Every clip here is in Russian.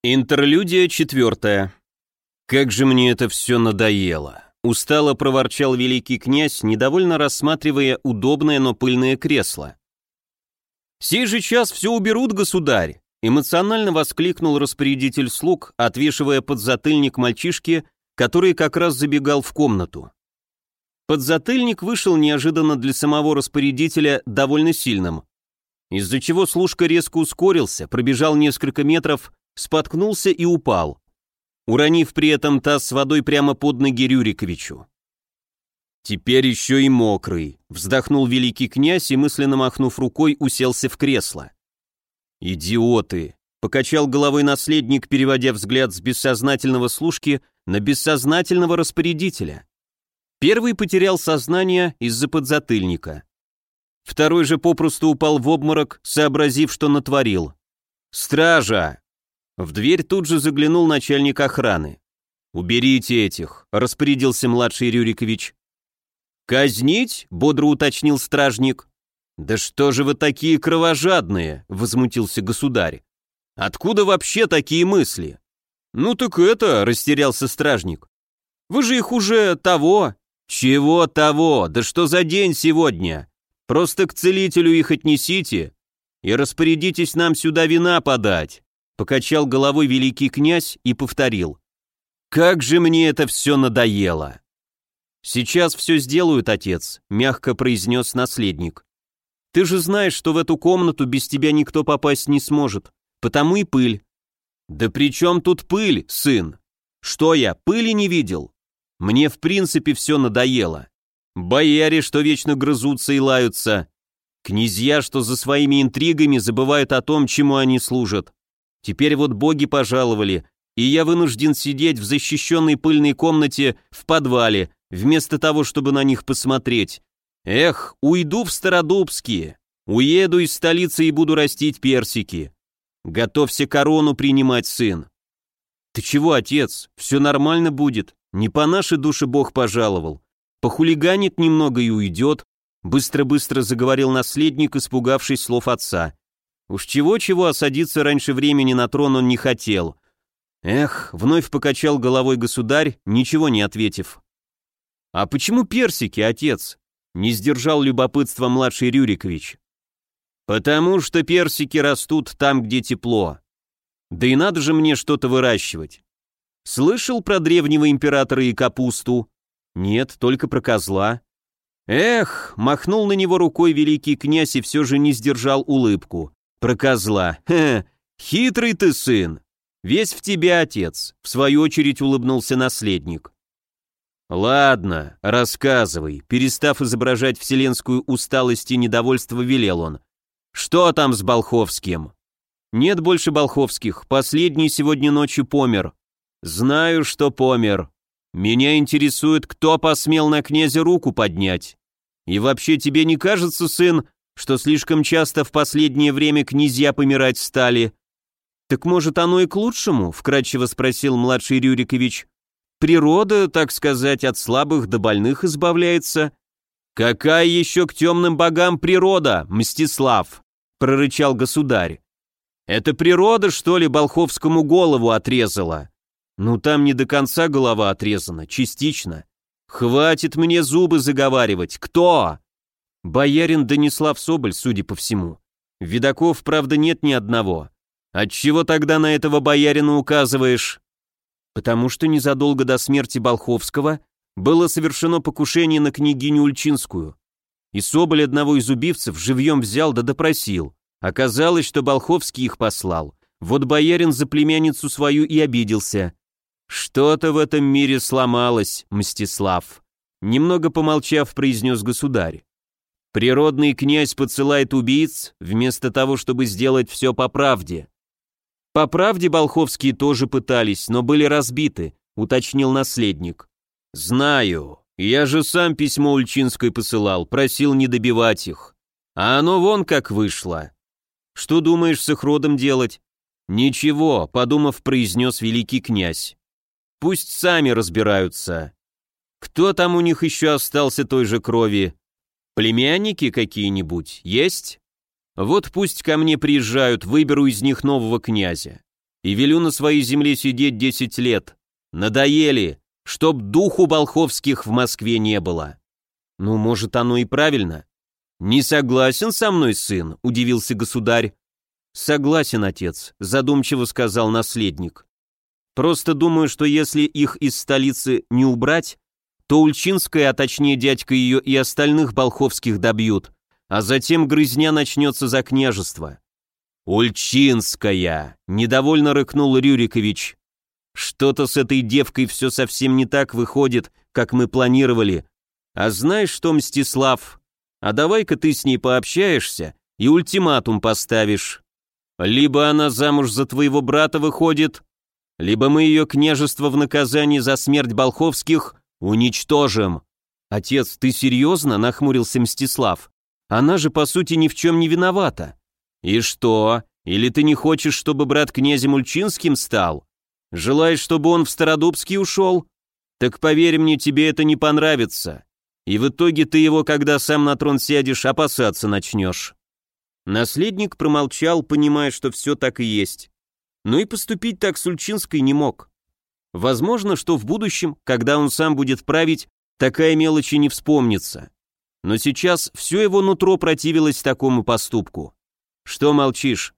Интерлюдия 4. «Как же мне это все надоело!» Устало проворчал великий князь, недовольно рассматривая удобное, но пыльное кресло. «Сей же час все уберут, государь!» Эмоционально воскликнул распорядитель слуг, отвешивая подзатыльник мальчишке, который как раз забегал в комнату. Подзатыльник вышел неожиданно для самого распорядителя довольно сильным, из-за чего служка резко ускорился, пробежал несколько метров, споткнулся и упал, уронив при этом таз с водой прямо под ноги Рюриковичу. «Теперь еще и мокрый», — вздохнул великий князь и, мысленно махнув рукой, уселся в кресло. «Идиоты!» — покачал головой наследник, переводя взгляд с бессознательного служки на бессознательного распорядителя. Первый потерял сознание из-за подзатыльника. Второй же попросту упал в обморок, сообразив, что натворил. «Стража!» В дверь тут же заглянул начальник охраны. «Уберите этих», — распорядился младший Рюрикович. «Казнить?» — бодро уточнил стражник. «Да что же вы такие кровожадные?» — возмутился государь. «Откуда вообще такие мысли?» «Ну так это», — растерялся стражник. «Вы же их уже того». «Чего того? Да что за день сегодня? Просто к целителю их отнесите и распорядитесь нам сюда вина подать». Покачал головой великий князь и повторил. «Как же мне это все надоело!» «Сейчас все сделают, отец», — мягко произнес наследник. «Ты же знаешь, что в эту комнату без тебя никто попасть не сможет, потому и пыль». «Да при чем тут пыль, сын? Что я, пыли не видел? Мне в принципе все надоело. Бояре, что вечно грызутся и лаются. Князья, что за своими интригами забывают о том, чему они служат. Теперь вот боги пожаловали, и я вынужден сидеть в защищенной пыльной комнате в подвале, вместо того, чтобы на них посмотреть. Эх, уйду в Стародубские, уеду из столицы и буду растить персики. Готовься корону принимать, сын». «Ты чего, отец? Все нормально будет. Не по нашей душе Бог пожаловал. Похулиганит немного и уйдет», — быстро-быстро заговорил наследник, испугавшись слов отца. Уж чего-чего, а садиться раньше времени на трон он не хотел. «Эх», — вновь покачал головой государь, ничего не ответив. «А почему персики, отец?» — не сдержал любопытства младший Рюрикович. «Потому что персики растут там, где тепло. Да и надо же мне что-то выращивать. Слышал про древнего императора и капусту? Нет, только про козла». «Эх», — махнул на него рукой великий князь и все же не сдержал улыбку. «Про козла. Хитрый ты сын. Весь в тебя, отец», — в свою очередь улыбнулся наследник. «Ладно, рассказывай», — перестав изображать вселенскую усталость и недовольство, велел он. «Что там с Болховским?» «Нет больше Болховских, последний сегодня ночью помер». «Знаю, что помер. Меня интересует, кто посмел на князя руку поднять. И вообще тебе не кажется, сын, что слишком часто в последнее время князья помирать стали?» «Так может, оно и к лучшему?» — вкратчиво спросил младший Рюрикович. «Природа, так сказать, от слабых до больных избавляется». «Какая еще к темным богам природа, Мстислав?» — прорычал государь. «Это природа, что ли, Болховскому голову отрезала?» «Ну, там не до конца голова отрезана, частично». «Хватит мне зубы заговаривать. Кто?» «Боярин Данислав Соболь, судя по всему. Видаков, правда, нет ни одного». «Отчего тогда на этого боярина указываешь?» «Потому что незадолго до смерти Болховского было совершено покушение на княгиню Ульчинскую. И Соболь одного из убивцев живьем взял да допросил. Оказалось, что Болховский их послал. Вот боярин за племянницу свою и обиделся». «Что-то в этом мире сломалось, Мстислав», — немного помолчав, произнес государь. «Природный князь посылает убийц, вместо того, чтобы сделать все по правде». «По правде Болховские тоже пытались, но были разбиты», — уточнил наследник. «Знаю. Я же сам письмо Ульчинской посылал, просил не добивать их. А оно вон как вышло». «Что думаешь с их родом делать?» «Ничего», — подумав, произнес великий князь. «Пусть сами разбираются. Кто там у них еще остался той же крови? Племянники какие-нибудь есть? Вот пусть ко мне приезжают, выберу из них нового князя. и велю на своей земле сидеть 10 лет. Надоели, чтоб духу Болховских в Москве не было». «Ну, может, оно и правильно». «Не согласен со мной, сын?» — удивился государь. «Согласен, отец», — задумчиво сказал наследник. «Просто думаю, что если их из столицы не убрать, то Ульчинская, а точнее дядька ее, и остальных Болховских добьют, а затем грызня начнется за княжество». «Ульчинская!» — недовольно рыкнул Рюрикович. «Что-то с этой девкой все совсем не так выходит, как мы планировали. А знаешь что, Мстислав, а давай-ка ты с ней пообщаешься и ультиматум поставишь. Либо она замуж за твоего брата выходит, либо мы ее княжество в наказание за смерть Болховских уничтожим». «Отец, ты серьезно?» — нахмурился Мстислав. «Она же, по сути, ни в чем не виновата». «И что? Или ты не хочешь, чтобы брат князем Ульчинским стал? Желаешь, чтобы он в Стародубский ушел? Так поверь мне, тебе это не понравится. И в итоге ты его, когда сам на трон сядешь, опасаться начнешь». Наследник промолчал, понимая, что все так и есть. Но и поступить так с Ульчинской не мог. Возможно, что в будущем, когда он сам будет править, такая мелочь и не вспомнится. Но сейчас все его нутро противилось такому поступку. «Что молчишь?»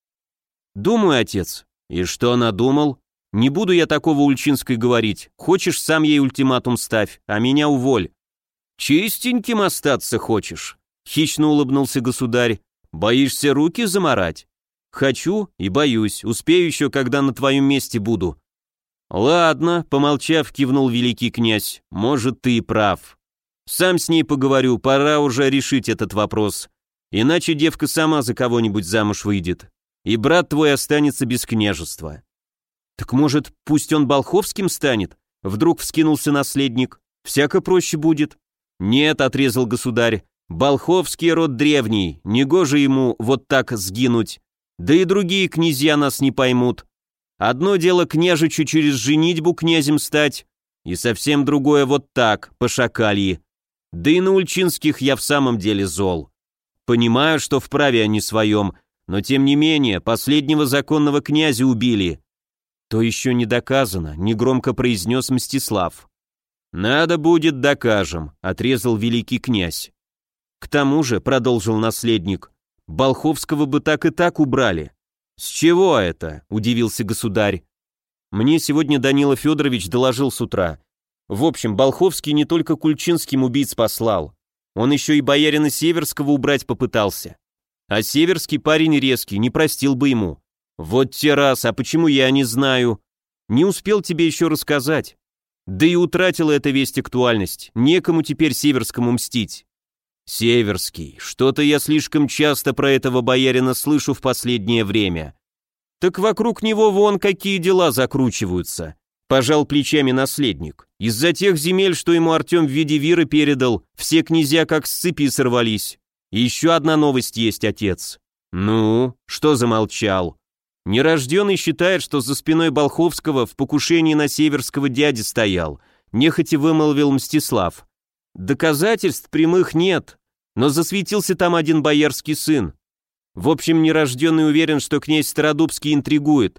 «Думаю, отец». «И что надумал?» «Не буду я такого Ульчинской говорить. Хочешь, сам ей ультиматум ставь, а меня уволь». «Чистеньким остаться хочешь?» Хищно улыбнулся государь. «Боишься руки замарать?» «Хочу и боюсь. Успею еще, когда на твоем месте буду». «Ладно», — помолчав, кивнул великий князь. «Может, ты и прав. Сам с ней поговорю, пора уже решить этот вопрос. Иначе девка сама за кого-нибудь замуж выйдет, и брат твой останется без княжества». «Так, может, пусть он Болховским станет?» Вдруг вскинулся наследник. «Всяко проще будет». «Нет», — отрезал государь, — «Болховский род древний, негоже ему вот так сгинуть. Да и другие князья нас не поймут. Одно дело княжичу через женитьбу князем стать, и совсем другое вот так, по шакальи. Да и на Ульчинских я в самом деле зол. Понимаю, что вправе они своем, но тем не менее, последнего законного князя убили». «То еще не доказано», — негромко произнес Мстислав. «Надо будет, докажем», — отрезал великий князь. «К тому же», — продолжил наследник, — «Болховского бы так и так убрали». «С чего это?» — удивился государь. «Мне сегодня Данила Федорович доложил с утра. В общем, Болховский не только Кульчинским убийц послал, он еще и боярина Северского убрать попытался. А Северский парень резкий, не простил бы ему. Вот те раз, а почему я не знаю? Не успел тебе еще рассказать. Да и утратила эта весть актуальность, некому теперь Северскому мстить». «Северский, что-то я слишком часто про этого боярина слышу в последнее время». «Так вокруг него вон какие дела закручиваются», — пожал плечами наследник. «Из-за тех земель, что ему Артем в виде виры передал, все князья как с цепи сорвались. И еще одна новость есть, отец». «Ну, что замолчал?» «Нерожденный считает, что за спиной Болховского в покушении на Северского дяди стоял», — нехотя вымолвил Мстислав. «Доказательств прямых нет, но засветился там один боярский сын. В общем, нерожденный уверен, что князь Стародубский интригует.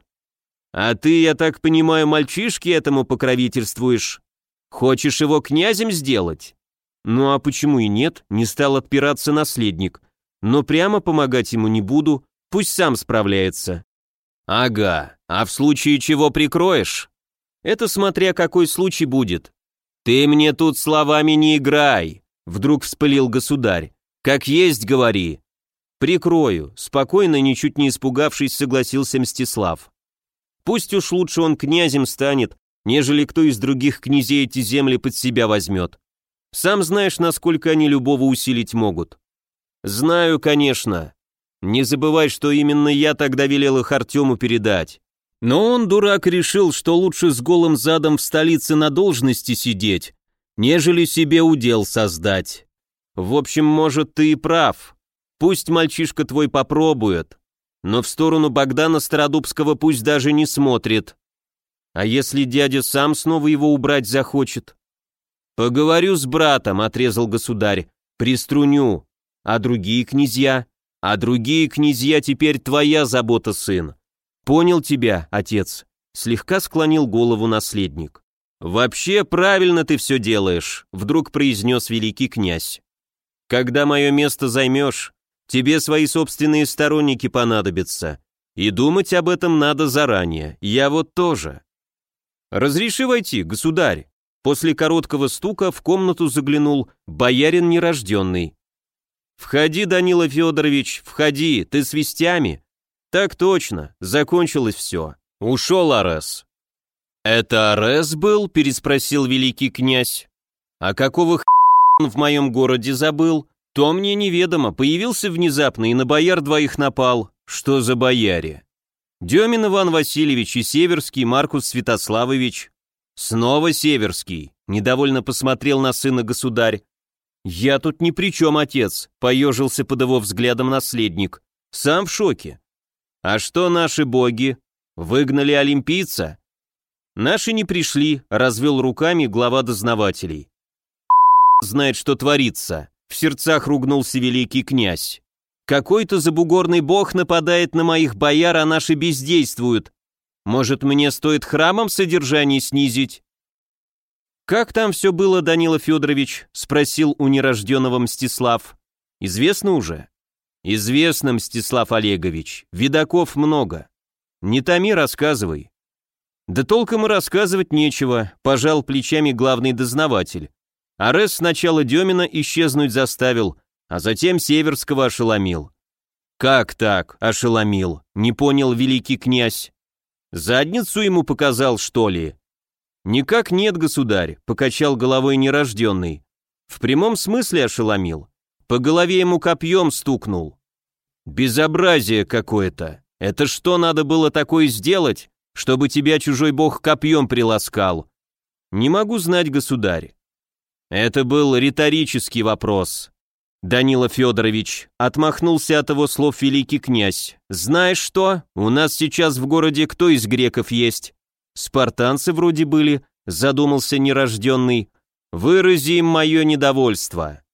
А ты, я так понимаю, мальчишке этому покровительствуешь? Хочешь его князем сделать?» «Ну а почему и нет?» — не стал отпираться наследник. «Но прямо помогать ему не буду, пусть сам справляется». «Ага, а в случае чего прикроешь?» «Это смотря какой случай будет». «Ты мне тут словами не играй», — вдруг вспылил государь. «Как есть говори». «Прикрою», — спокойно, ничуть не испугавшись, согласился Мстислав. «Пусть уж лучше он князем станет, нежели кто из других князей эти земли под себя возьмет. Сам знаешь, насколько они любого усилить могут». «Знаю, конечно. Не забывай, что именно я тогда велел их Артему передать. Но он, дурак, решил, что лучше с голым задом в столице на должности сидеть, нежели себе удел создать. В общем, может, ты и прав. Пусть мальчишка твой попробует, но в сторону Богдана Стародубского пусть даже не смотрит. А если дядя сам снова его убрать захочет?» «Поговорю с братом», — отрезал государь, — «приструню. А другие князья? А другие князья теперь твоя забота, сын. Понял тебя, отец, слегка склонил голову наследник. Вообще правильно ты все делаешь, вдруг произнес великий князь. Когда мое место займешь, тебе свои собственные сторонники понадобятся. И думать об этом надо заранее, я вот тоже. Разреши войти, государь. После короткого стука в комнату заглянул боярин нерожденный. «Входи, Данила Федорович, входи, ты с вестями?» «Так точно, закончилось все. Ушел Арес». «Это Арес был?» – переспросил великий князь. «А какого он в моем городе забыл? То мне неведомо, появился внезапно и на бояр двоих напал. Что за бояре?» «Демин Иван Васильевич и Северский Маркус Святославович». «Снова Северский», – недовольно посмотрел на сына государь. «Я тут ни при чем, отец», – поежился под его взглядом наследник. «Сам в шоке». «А что наши боги? Выгнали олимпийца?» «Наши не пришли», – развел руками глава дознавателей. «Знает, что творится», – в сердцах ругнулся великий князь. «Какой-то забугорный бог нападает на моих бояр, а наши бездействуют. Может, мне стоит храмом содержание снизить?» «Как там все было, Данила Федорович?» – спросил у нерожденного Мстислав. «Известно уже?» «Известно, Мстислав Олегович. Видаков много. Не томи, рассказывай». «Да толком и рассказывать нечего», – пожал плечами главный дознаватель. Арес сначала Демина исчезнуть заставил, а затем Северского ошеломил. «Как так ошеломил?» – не понял великий князь. «Задницу ему показал, что ли?» «Никак нет, государь», – покачал головой нерожденный. «В прямом смысле ошеломил. По голове ему копьем стукнул». «Безобразие какое-то. Это что надо было такое сделать, чтобы тебя чужой бог копьем приласкал?» «Не могу знать, государь». «Это был риторический вопрос». Данила Федорович отмахнулся от его слов великий князь. «Знаешь что? У нас сейчас в городе кто из греков есть?» «Спартанцы вроде были», задумался нерожденный. «Вырази им мое недовольство».